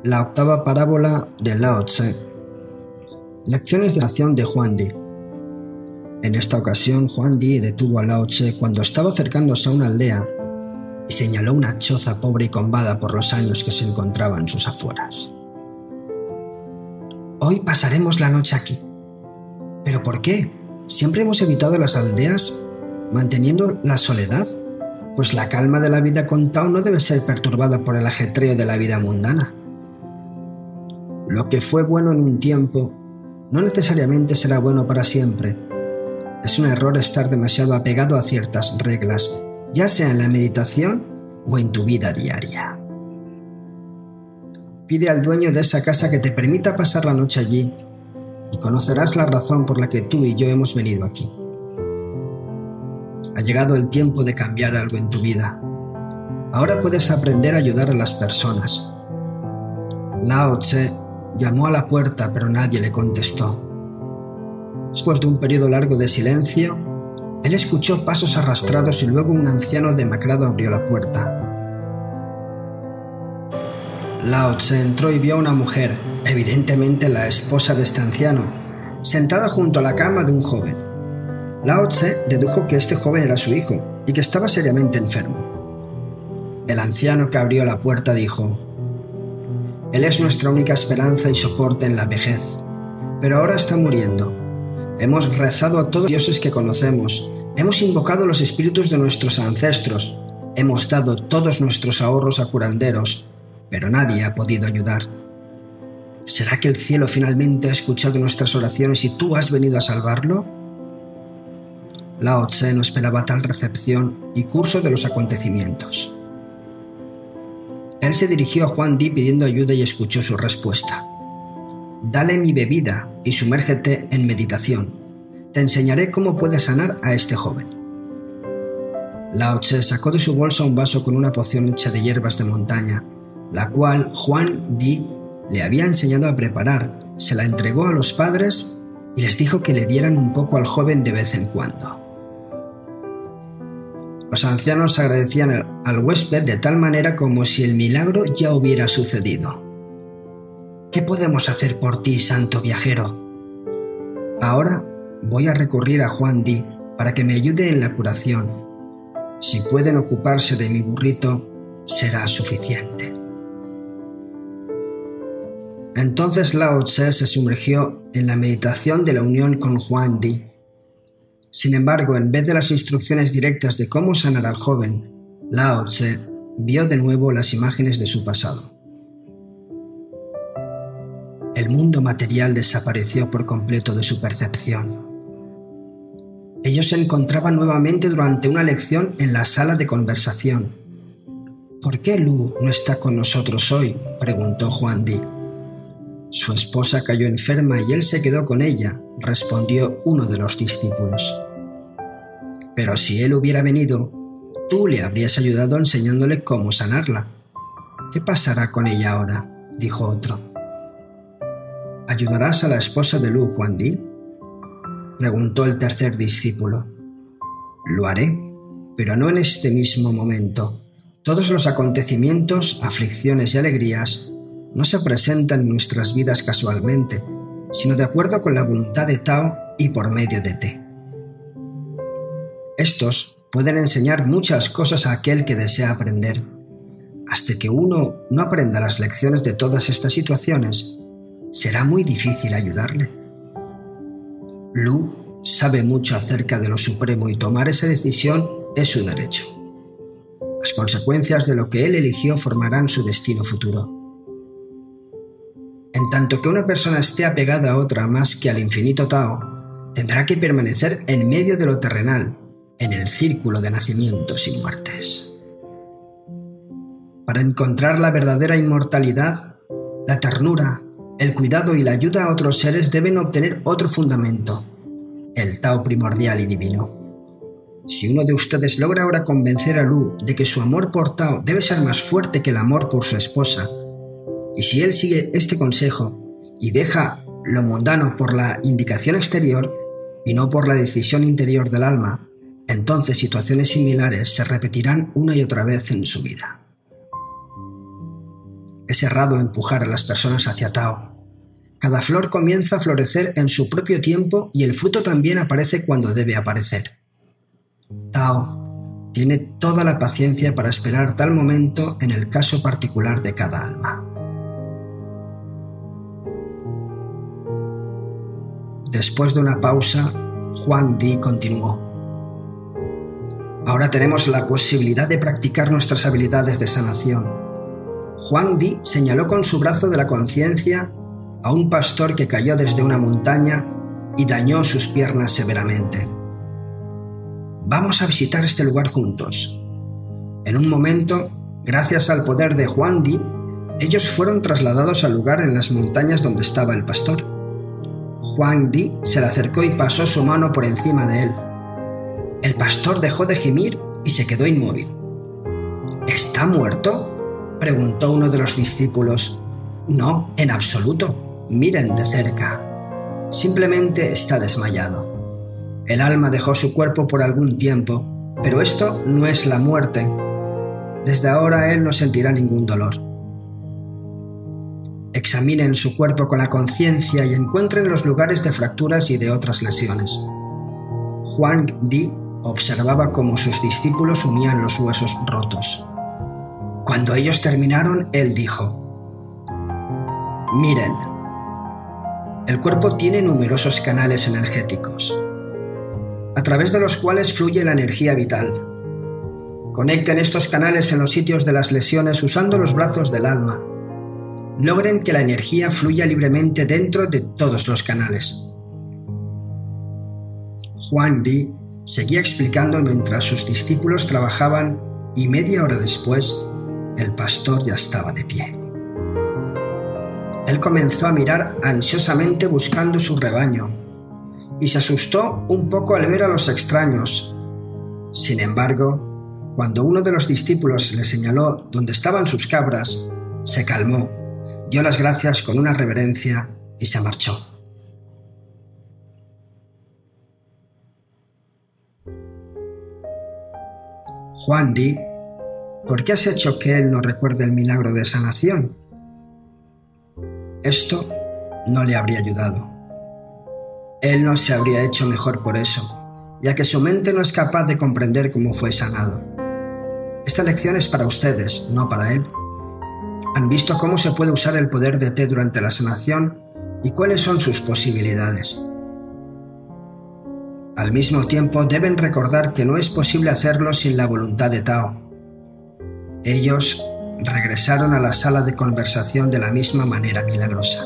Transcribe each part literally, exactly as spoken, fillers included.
La octava parábola de Lao Tse. Lecciones de acción de Huang Di. En esta ocasión, Huang Di detuvo a Lao Tse cuando estaba acercándose a una aldea y señaló una choza pobre y combada por los años que se encontraba en sus afueras. Hoy pasaremos la noche aquí. ¿Pero por qué? ¿Siempre hemos evitado las aldeas, manteniendo la soledad? Pues la calma de la vida con Tao no debe ser perturbada por el ajetreo de la vida mundana. Lo que fue bueno en un tiempo no necesariamente será bueno para siempre. Es un error estar demasiado apegado a ciertas reglas, ya sea en la meditación o en tu vida diaria. Pide al dueño de esa casa que te permita pasar la noche allí y conocerás la razón por la que tú y yo hemos venido aquí. Ha llegado el tiempo de cambiar algo en tu vida. Ahora puedes aprender a ayudar a las personas. Lao Tse llamó a la puerta, pero nadie le contestó. Después de un periodo largo de silencio, él escuchó pasos arrastrados y luego un anciano demacrado abrió la puerta. Lao Tse entró y vio a una mujer, evidentemente la esposa de este anciano, sentada junto a la cama de un joven. Lao Tse dedujo que este joven era su hijo y que estaba seriamente enfermo. El anciano que abrió la puerta dijo: «Él es nuestra única esperanza y soporte en la vejez, pero ahora está muriendo. Hemos rezado a todos los dioses que conocemos, hemos invocado los espíritus de nuestros ancestros, hemos dado todos nuestros ahorros a curanderos, pero nadie ha podido ayudar. ¿Será que el cielo finalmente ha escuchado nuestras oraciones y tú has venido a salvarlo?» Lao Tse no esperaba tal recepción y curso de los acontecimientos. Él se dirigió a Huang Di pidiendo ayuda y escuchó su respuesta. «Dale mi bebida y sumérgete en meditación. Te enseñaré cómo puedes sanar a este joven». Lao Tse sacó de su bolsa un vaso con una poción hecha de hierbas de montaña, la cual Huang Di le había enseñado a preparar, se la entregó a los padres y les dijo que le dieran un poco al joven de vez en cuando. Los ancianos agradecían al huésped de tal manera como si el milagro ya hubiera sucedido. «¿Qué podemos hacer por ti, santo viajero?» «Ahora voy a recurrir a Huang Di para que me ayude en la curación. Si pueden ocuparse de mi burrito, será suficiente». Entonces Lao Tse se sumergió en la meditación de la unión con Huang Di. Sin embargo, en vez de las instrucciones directas de cómo sanar al joven, Lao Tse vio de nuevo las imágenes de su pasado. El mundo material desapareció por completo de su percepción. Ellos se encontraban nuevamente durante una lección en la sala de conversación. «¿Por qué Lu no está con nosotros hoy?», preguntó Huang Di. «Su esposa cayó enferma y él se quedó con ella», respondió uno de los discípulos. «Pero si él hubiera venido, tú le habrías ayudado enseñándole cómo sanarla. ¿Qué pasará con ella ahora?», dijo otro. «¿Ayudarás a la esposa de Lu, Huang Di?», preguntó el tercer discípulo. «Lo haré, pero no en este mismo momento. Todos los acontecimientos, aflicciones y alegrías no se presentan en nuestras vidas casualmente, sino de acuerdo con la voluntad de Tao y por medio de Te. Estos pueden enseñar muchas cosas a aquel que desea aprender. Hasta que uno no aprenda las lecciones de todas estas situaciones, será muy difícil ayudarle. Lu sabe mucho acerca de lo supremo y tomar esa decisión es su derecho. Las consecuencias de lo que él eligió formarán su destino futuro. En tanto que una persona esté apegada a otra más que al infinito Tao, tendrá que permanecer en medio de lo terrenal, en el círculo de nacimientos y muertes. Para encontrar la verdadera inmortalidad, la ternura, el cuidado y la ayuda a otros seres deben obtener otro fundamento, el Tao primordial y divino. Si uno de ustedes logra ahora convencer a Lu de que su amor por Tao debe ser más fuerte que el amor por su esposa, y si él sigue este consejo y deja lo mundano por la indicación exterior y no por la decisión interior del alma, entonces situaciones similares se repetirán una y otra vez en su vida. Es errado empujar a las personas hacia Tao. Cada flor comienza a florecer en su propio tiempo y el fruto también aparece cuando debe aparecer. Tao tiene toda la paciencia para esperar tal momento en el caso particular de cada alma. Después de una pausa, Huang Di continuó. Ahora tenemos la posibilidad de practicar nuestras habilidades de sanación. Huang Di señaló con su brazo de la conciencia a un pastor que cayó desde una montaña y dañó sus piernas severamente. Vamos a visitar este lugar juntos. En un momento, gracias al poder de Huang Di, ellos fueron trasladados al lugar en las montañas donde estaba el pastor. Huang Di se le acercó y pasó su mano por encima de él. El pastor dejó de gemir y se quedó inmóvil. ¿Está muerto?, preguntó uno de los discípulos. No, en absoluto. Miren de cerca. Simplemente está desmayado. El alma dejó su cuerpo por algún tiempo, pero esto no es la muerte. Desde ahora él no sentirá ningún dolor. Examinen su cuerpo con la conciencia y encuentren los lugares de fracturas y de otras lesiones. Huang Di observaba cómo sus discípulos unían los huesos rotos. Cuando ellos terminaron, él dijo: Miren, el cuerpo tiene numerosos canales energéticos, a través de los cuales fluye la energía vital. Conecten estos canales en los sitios de las lesiones usando los brazos del alma. Logren que la energía fluya libremente dentro de todos los canales. Huang Di seguía explicando mientras sus discípulos trabajaban y media hora después, el pastor ya estaba de pie. Él comenzó a mirar ansiosamente buscando su rebaño y se asustó un poco al ver a los extraños. Sin embargo, cuando uno de los discípulos le señaló dónde estaban sus cabras, se calmó, dio las gracias con una reverencia y se marchó. Huang Di, ¿por qué has hecho que él no recuerde el milagro de sanación? Esto no le habría ayudado. Él no se habría hecho mejor por eso, ya que su mente no es capaz de comprender cómo fue sanado. Esta lección es para ustedes, no para él. ¿Han visto cómo se puede usar el poder de Te durante la sanación y cuáles son sus posibilidades? Al mismo tiempo, deben recordar que no es posible hacerlo sin la voluntad de Tao. Ellos regresaron a la sala de conversación de la misma manera milagrosa.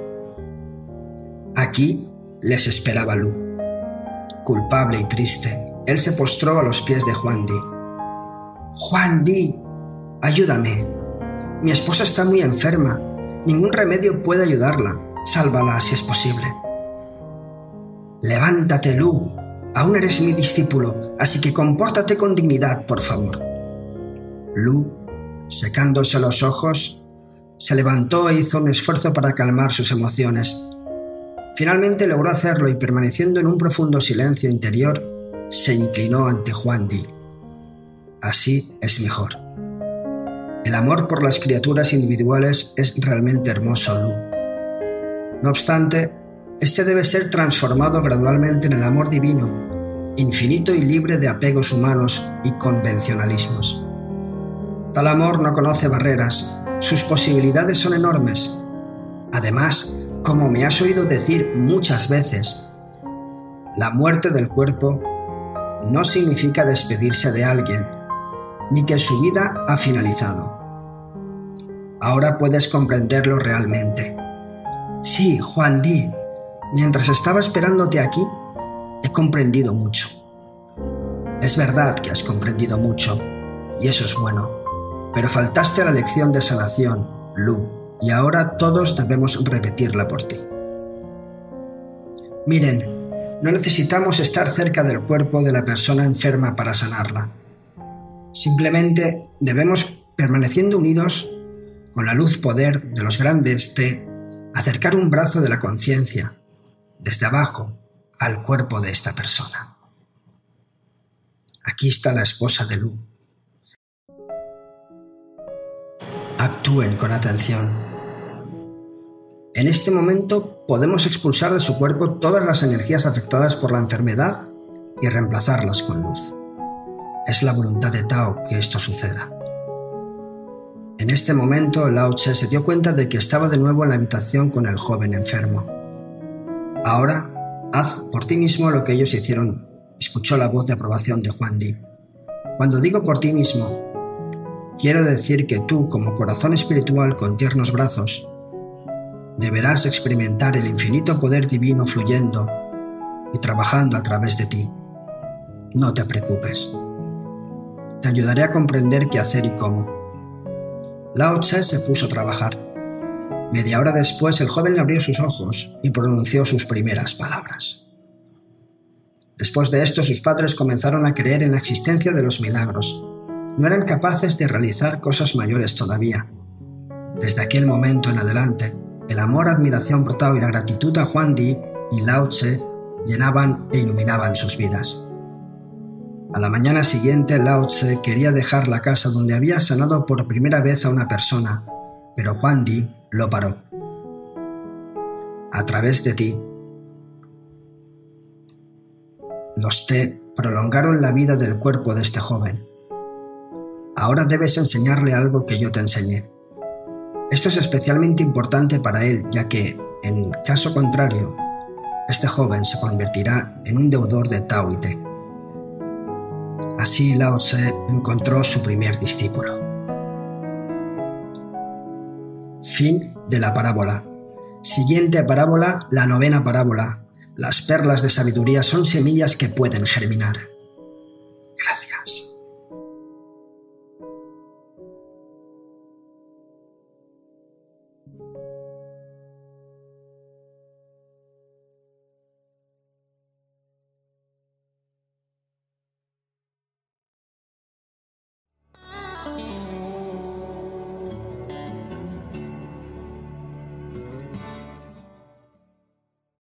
Aquí les esperaba Lu. Culpable y triste, él se postró a los pies de Huang Di. «Huang Di, ayúdame. Mi esposa está muy enferma. Ningún remedio puede ayudarla. Sálvala si es posible». «Levántate, Lu. Aún eres mi discípulo, así que compórtate con dignidad, por favor». Lu, secándose los ojos, se levantó e hizo un esfuerzo para calmar sus emociones. Finalmente logró hacerlo y, permaneciendo en un profundo silencio interior, se inclinó ante Huang Di. Así es mejor. El amor por las criaturas individuales es realmente hermoso, Lu. No obstante, este debe ser transformado gradualmente en el amor divino, infinito y libre de apegos humanos y convencionalismos. Tal amor no conoce barreras, sus posibilidades son enormes. Además, como me has oído decir muchas veces, la muerte del cuerpo no significa despedirse de alguien, ni que su vida ha finalizado. Ahora puedes comprenderlo realmente. Sí, Huang Di, mientras estaba esperándote aquí, he comprendido mucho. Es verdad que has comprendido mucho, y eso es bueno, pero faltaste a la lección de sanación, Lu, y ahora todos debemos repetirla por ti. Miren, no necesitamos estar cerca del cuerpo de la persona enferma para sanarla. Simplemente debemos, permaneciendo unidos con la luz poder de los grandes Te, acercar un brazo de la conciencia desde abajo al cuerpo de esta persona. Aquí está la esposa de Lu. actúen con atención. En este momento podemos expulsar de su cuerpo todas las energías afectadas por la enfermedad y reemplazarlas con luz. Es la voluntad de Tao que esto suceda. En este momento, Lao Tse se dio cuenta de que estaba de nuevo en la habitación con el joven enfermo. Ahora, haz por ti mismo lo que ellos hicieron, escuchó la voz de aprobación de Huan Di. Cuando digo por ti mismo, quiero decir que tú, como corazón espiritual con tiernos brazos, deberás experimentar el infinito poder divino fluyendo y trabajando a través de ti. No te preocupes. Te ayudaré a comprender qué hacer y cómo. Lao Tse se puso a trabajar. Media hora después, el joven abrió sus ojos y pronunció sus primeras palabras. Después de esto, sus padres comenzaron a creer en la existencia de los milagros. No eran capaces de realizar cosas mayores todavía. Desde aquel momento en adelante, el amor, admiración por Tao y la gratitud a Huan Di y Lao Tse llenaban e iluminaban sus vidas. A la mañana siguiente, Lao Tse quería dejar la casa donde había sanado por primera vez a una persona, pero Huan Di lo paró. A través de ti, los té prolongaron la vida del cuerpo de este joven. Ahora debes enseñarle algo que yo te enseñé. Esto es especialmente importante para él, ya que, en caso contrario, este joven se convertirá en un deudor de Tao y Té. Así Lao Tse encontró su primer discípulo. Fin de la parábola. Siguiente parábola, la novena parábola. Las perlas de sabiduría son semillas que pueden germinar.